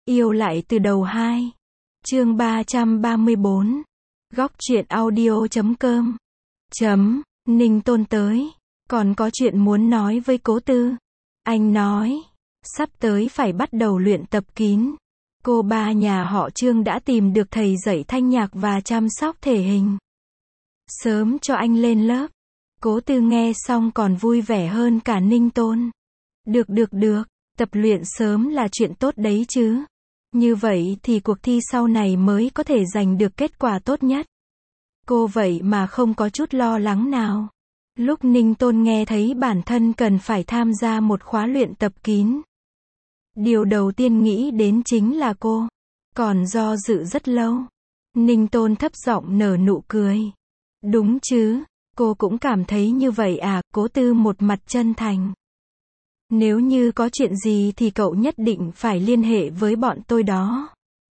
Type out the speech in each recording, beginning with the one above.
Yêu lại từ đầu 2. Chương 334. Góc truyện audio.com. Ninh Tôn tới. Còn có chuyện muốn nói với Cố Tư. Anh nói. Sắp tới phải bắt đầu luyện tập kín. Cô ba nhà họ Trương đã tìm được thầy dạy thanh nhạc và chăm sóc thể hình. Sớm cho anh lên lớp. Cố Tư nghe xong còn vui vẻ hơn cả Ninh Tôn. Được. Tập luyện sớm là chuyện tốt đấy chứ. Như vậy thì cuộc thi sau này mới có thể giành được kết quả tốt nhất. Cô vậy mà không có chút lo lắng nào. Lúc Ninh Tôn nghe thấy bản thân cần phải tham gia một khóa luyện tập kín. Điều đầu tiên nghĩ đến chính là cô. Còn do dự rất lâu. Ninh Tôn thấp giọng nở nụ cười. Đúng chứ, cô cũng cảm thấy như vậy à, Cố Tư một mặt chân thành. Nếu như có chuyện gì thì cậu nhất định phải liên hệ với bọn tôi đó.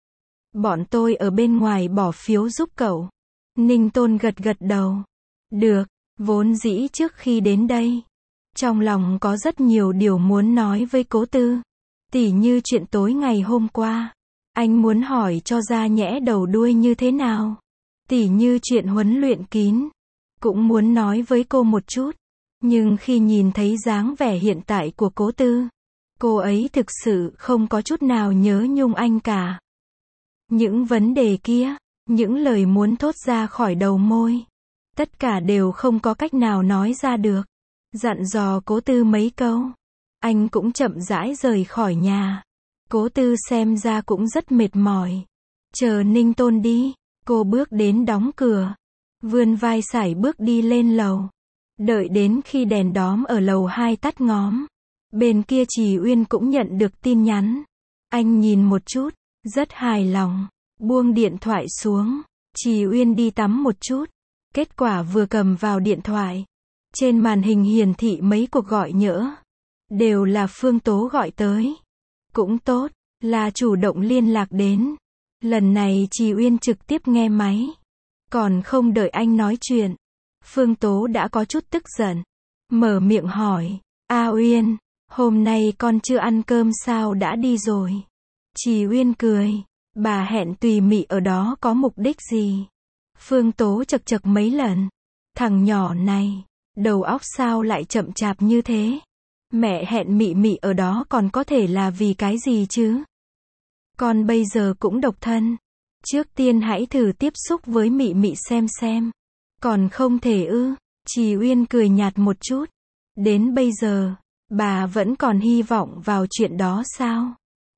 Bọn tôi ở bên ngoài bỏ phiếu giúp cậu. Ninh Tôn gật đầu. Được, vốn dĩ trước khi đến đây, trong lòng có rất nhiều điều muốn nói với Cố Tư. Tỉ như chuyện tối ngày hôm qua. Anh muốn hỏi cho ra nhẽ đầu đuôi như thế nào. Tỉ như chuyện huấn luyện kín. Cũng muốn nói với cô một chút. Nhưng khi nhìn thấy dáng vẻ hiện tại của Cố Tư, cô ấy thực sự không có chút nào nhớ nhung anh cả. Những vấn đề kia, những lời muốn thốt ra khỏi đầu môi, tất cả đều không có cách nào nói ra được. Dặn dò Cố Tư mấy câu, anh cũng chậm rãi rời khỏi nhà. Cố Tư xem ra cũng rất mệt mỏi. Chờ Ninh Tôn đi, cô bước đến đóng cửa, vươn vai sải bước đi lên lầu. Đợi đến khi đèn đóm ở lầu 2 tắt ngóm, bên kia Trì Uyên cũng nhận được tin nhắn. Anh nhìn một chút, rất hài lòng, buông điện thoại xuống. Trì Uyên đi tắm một chút. Kết quả vừa cầm vào điện thoại, trên màn hình hiển thị mấy cuộc gọi nhỡ. Đều là Phương Tố gọi tới. Cũng tốt, là chủ động liên lạc đến. Lần này Trì Uyên trực tiếp nghe máy. Còn không đợi anh nói chuyện, Phương Tố đã có chút tức giận. Mở miệng hỏi, A Uyên, hôm nay con chưa ăn cơm sao đã đi rồi? Trì Uyên cười, bà hẹn Tùy Mị ở đó có mục đích gì? Phương Tố chật chật mấy lần. Thằng nhỏ này, đầu óc sao lại chậm chạp như thế? Mẹ hẹn Mị Mị ở đó còn có thể là vì cái gì chứ? Con bây giờ cũng độc thân. Trước tiên hãy thử tiếp xúc với Mị Mị xem. Còn không thể ư? Trì Uyên cười nhạt một chút. Đến bây giờ, bà vẫn còn hy vọng vào chuyện đó sao?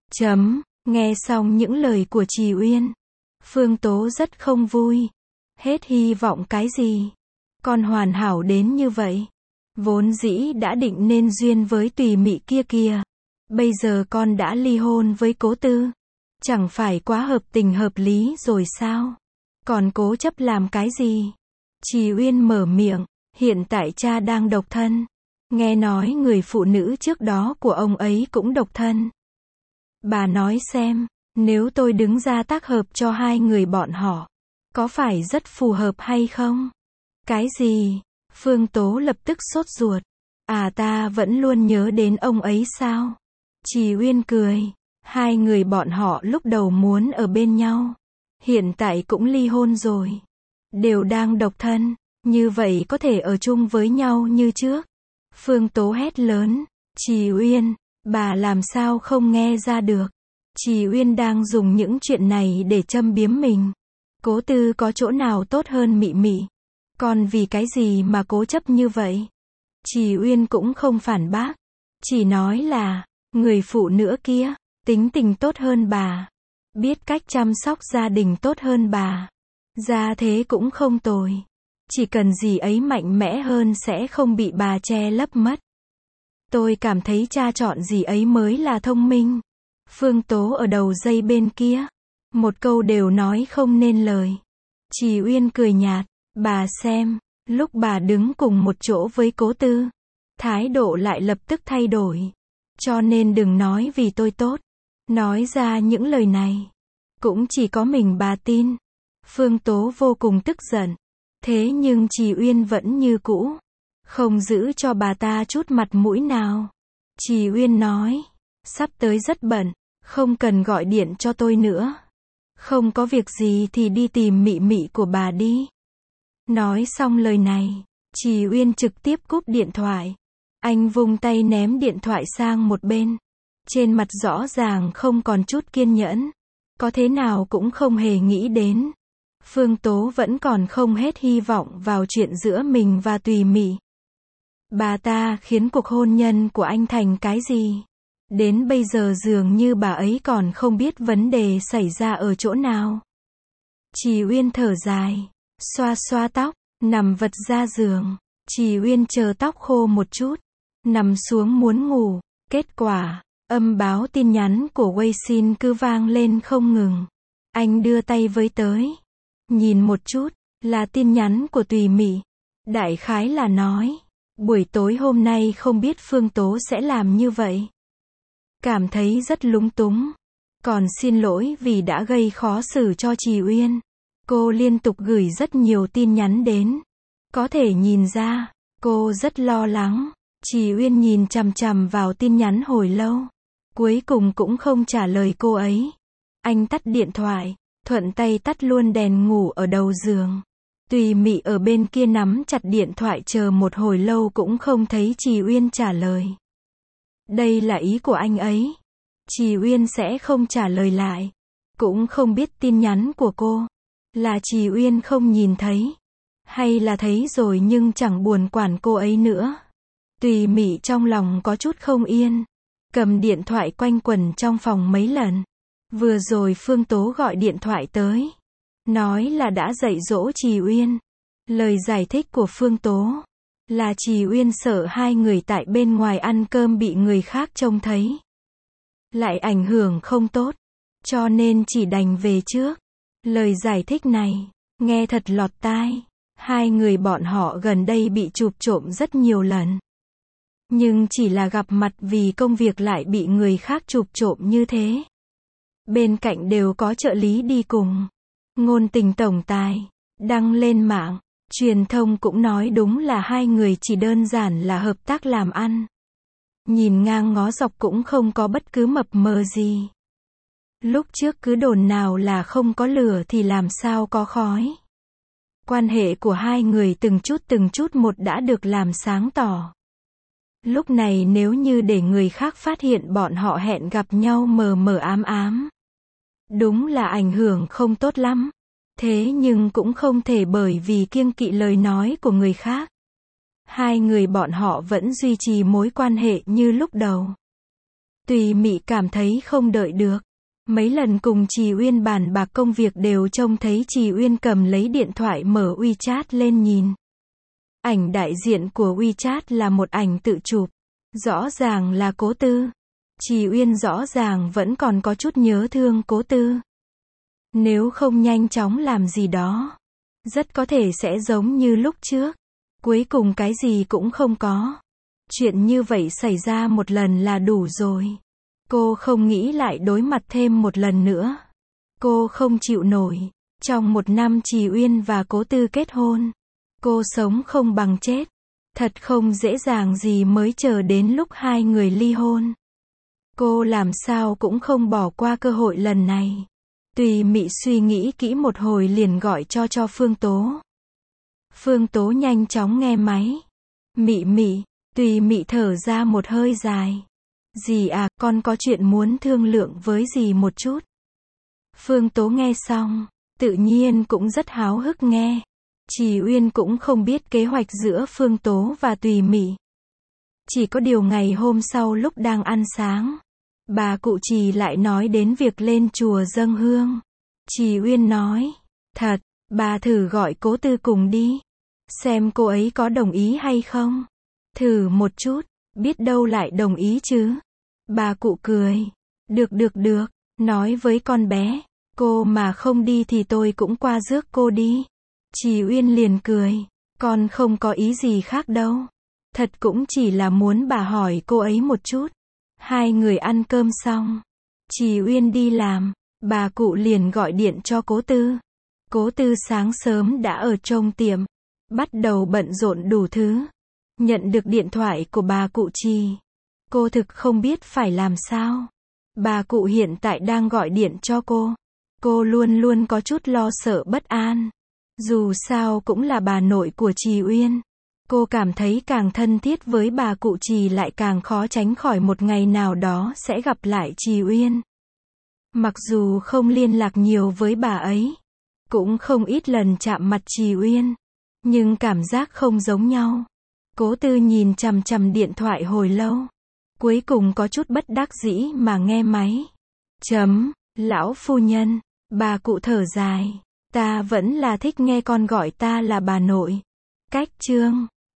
Nghe xong những lời của Trì Uyên, Phương Tố rất không vui. Hết hy vọng cái gì? Con hoàn hảo đến như vậy. Vốn dĩ đã định nên duyên với Tùy Mị kia kìa. Bây giờ con đã ly hôn với Cố Tư. Chẳng phải quá hợp tình hợp lý rồi sao? Còn cố chấp làm cái gì? Trì Uyên mở miệng, hiện tại cha đang độc thân. Nghe nói người phụ nữ trước đó của ông ấy cũng độc thân. Bà nói xem, nếu tôi đứng ra tác hợp cho hai người bọn họ, có phải rất phù hợp hay không? Cái gì? Phương Tố lập tức sốt ruột. À, ta vẫn luôn nhớ đến ông ấy sao? Trì Uyên cười. Hai người bọn họ lúc đầu muốn ở bên nhau. Hiện tại cũng ly hôn rồi. Đều đang độc thân. Như vậy có thể ở chung với nhau như trước. Phương Tố hét lớn. Trì Uyên, bà làm sao không nghe ra được? Trì Uyên đang dùng những chuyện này để châm biếm mình. Cố Tư có chỗ nào tốt hơn Mị Mị? Còn vì cái gì mà cố chấp như vậy? Trì Uyên cũng không phản bác. Chỉ nói là, người phụ nữ kia, tính tình tốt hơn bà. Biết cách chăm sóc gia đình tốt hơn bà. Gia thế cũng không tồi. Chỉ cần dì ấy mạnh mẽ hơn sẽ không bị bà che lấp mất. Tôi cảm thấy cha chọn dì ấy mới là thông minh. Phương Tố ở đầu dây bên kia. Một câu đều nói không nên lời. Trì Uyên cười nhạt. Bà xem, lúc bà đứng cùng một chỗ với Cố Tư, thái độ lại lập tức thay đổi. Cho nên đừng nói vì tôi tốt. Nói ra những lời này, cũng chỉ có mình bà tin. Phương Tố vô cùng tức giận. Thế nhưng Trì Uyên vẫn như cũ, không giữ cho bà ta chút mặt mũi nào. Trì Uyên nói, sắp tới rất bận, Không cần gọi điện cho tôi nữa. Không có việc gì thì đi tìm Mị Mị của bà đi. Nói xong lời này, Trì Uyên trực tiếp cúp điện thoại. Anh vung tay ném điện thoại sang một bên. Trên mặt rõ ràng không còn chút kiên nhẫn. Có thế nào cũng không hề nghĩ đến. Phương Tố vẫn còn không hết hy vọng vào chuyện giữa mình và Tùy Mị. Bà ta khiến cuộc hôn nhân của anh thành cái gì? Đến bây giờ dường như bà ấy còn không biết vấn đề xảy ra ở chỗ nào. Trì Uyên thở dài, xoa xoa tóc, nằm vật ra giường. Trì Uyên chờ tóc khô một chút, nằm xuống muốn ngủ. Kết quả, âm báo tin nhắn của Weixin cứ vang lên không ngừng. Anh đưa tay với tới. Nhìn một chút, là tin nhắn của Tùy Mị. Đại khái là nói, buổi tối hôm nay không biết Phương Tố sẽ làm như vậy. Cảm thấy rất lúng túng. Còn xin lỗi vì đã gây khó xử cho Trì Uyên. Cô liên tục gửi rất nhiều tin nhắn đến. Có thể nhìn ra, cô rất lo lắng. Trì Uyên nhìn chằm chằm vào tin nhắn hồi lâu. Cuối cùng cũng không trả lời cô ấy. Anh tắt điện thoại, thuận tay tắt luôn đèn ngủ ở đầu giường. Tùy Mị ở bên kia nắm chặt điện thoại chờ một hồi lâu cũng không thấy Trì Uyên trả lời. Đây là ý của anh ấy. Trì Uyên sẽ không trả lời lại. Cũng không biết tin nhắn của cô. Là Trì Uyên không nhìn thấy. Hay là thấy rồi nhưng chẳng buồn quản cô ấy nữa. Tùy Mị trong lòng có chút không yên. Cầm điện thoại quanh quẩn trong phòng mấy lần. Vừa rồi Phương Tố gọi điện thoại tới. Nói là đã dạy dỗ Trì Uyên. Lời giải thích của Phương Tố là Trì Uyên sợ hai người tại bên ngoài ăn cơm bị người khác trông thấy. Lại ảnh hưởng không tốt. Cho nên chỉ đành về trước. Lời giải thích này, nghe thật lọt tai. Hai người bọn họ gần đây bị chụp trộm rất nhiều lần. Nhưng chỉ là gặp mặt vì công việc lại bị người khác chụp trộm như thế. Bên cạnh đều có trợ lý đi cùng. Ngôn tình tổng tài, đăng lên mạng. Truyền thông cũng nói đúng là hai người chỉ đơn giản là hợp tác làm ăn. Nhìn ngang ngó dọc cũng không có bất cứ mập mờ gì. Lúc trước cứ đồn nào là không có lửa thì làm sao có khói. Quan hệ của hai người từng chút một đã được làm sáng tỏ. Lúc này nếu như để người khác phát hiện bọn họ hẹn gặp nhau mờ mờ ám ám. Đúng là ảnh hưởng không tốt lắm. Thế nhưng cũng không thể bởi vì kiêng kỵ lời nói của người khác. Hai người bọn họ vẫn duy trì mối quan hệ như lúc đầu. Tùy Mị cảm thấy không đợi được. Mấy lần cùng Trì Uyên bàn bạc công việc đều trông thấy Trì Uyên cầm lấy điện thoại mở WeChat lên nhìn. Ảnh đại diện của WeChat là một ảnh tự chụp. Rõ ràng là Cố Tư. Trì Uyên rõ ràng vẫn còn có chút nhớ thương Cố Tư. Nếu không nhanh chóng làm gì đó, rất có thể sẽ giống như lúc trước. Cuối cùng cái gì cũng không có. Chuyện như vậy xảy ra một lần là đủ rồi. Cô không nghĩ lại đối mặt thêm một lần nữa. Cô không chịu nổi. Trong một năm Trì Uyên và Cố Tư kết hôn. Cô sống không bằng chết. Thật không dễ dàng gì mới chờ đến lúc hai người ly hôn. Cô làm sao cũng không bỏ qua cơ hội lần này. Tùy Mị suy nghĩ kỹ một hồi liền gọi cho Phương Tố. Phương Tố nhanh chóng nghe máy. Mị Mị, Tùy Mị thở ra một hơi dài. Dì à, con có chuyện muốn thương lượng với dì một chút. Phương Tố nghe xong, tự nhiên cũng rất háo hức nghe. Trì Uyên cũng không biết kế hoạch giữa Phương Tố và Tùy Mị. Chỉ có điều ngày hôm sau lúc đang ăn sáng, bà cụ Trì lại nói đến việc lên chùa dâng hương. Trì Uyên nói, thật, bà thử gọi Cố Tư cùng đi. Xem cô ấy có đồng ý hay không. Thử một chút, biết đâu lại đồng ý chứ. Bà cụ cười. Được, nói với con bé. Cô mà không đi thì tôi cũng qua rước cô đi. Trì Uyên liền cười. Con không có ý gì khác đâu. Thật cũng chỉ là muốn bà hỏi cô ấy một chút. Hai người ăn cơm xong. Trì Uyên đi làm. Bà cụ liền gọi điện cho Cố Tư. Cố Tư sáng sớm đã ở trong tiệm. Bắt đầu bận rộn đủ thứ. Nhận được điện thoại của bà cụ Trì. Cô thực không biết phải làm sao. Bà cụ hiện tại đang gọi điện cho cô. Cô luôn luôn có chút lo sợ bất an. Dù sao cũng là bà nội của Trì Uyên. Cô cảm thấy càng thân thiết với bà cụ Trì lại càng khó tránh khỏi một ngày nào đó sẽ gặp lại Trì Uyên. Mặc dù không liên lạc nhiều với bà ấy, cũng không ít lần chạm mặt Trì Uyên, nhưng cảm giác không giống nhau. Cố Tư nhìn chằm chằm điện thoại hồi lâu, cuối cùng có chút bất đắc dĩ mà nghe máy. Lão phu nhân, bà cụ thở dài, ta vẫn là thích nghe con gọi ta là bà nội. Cách chương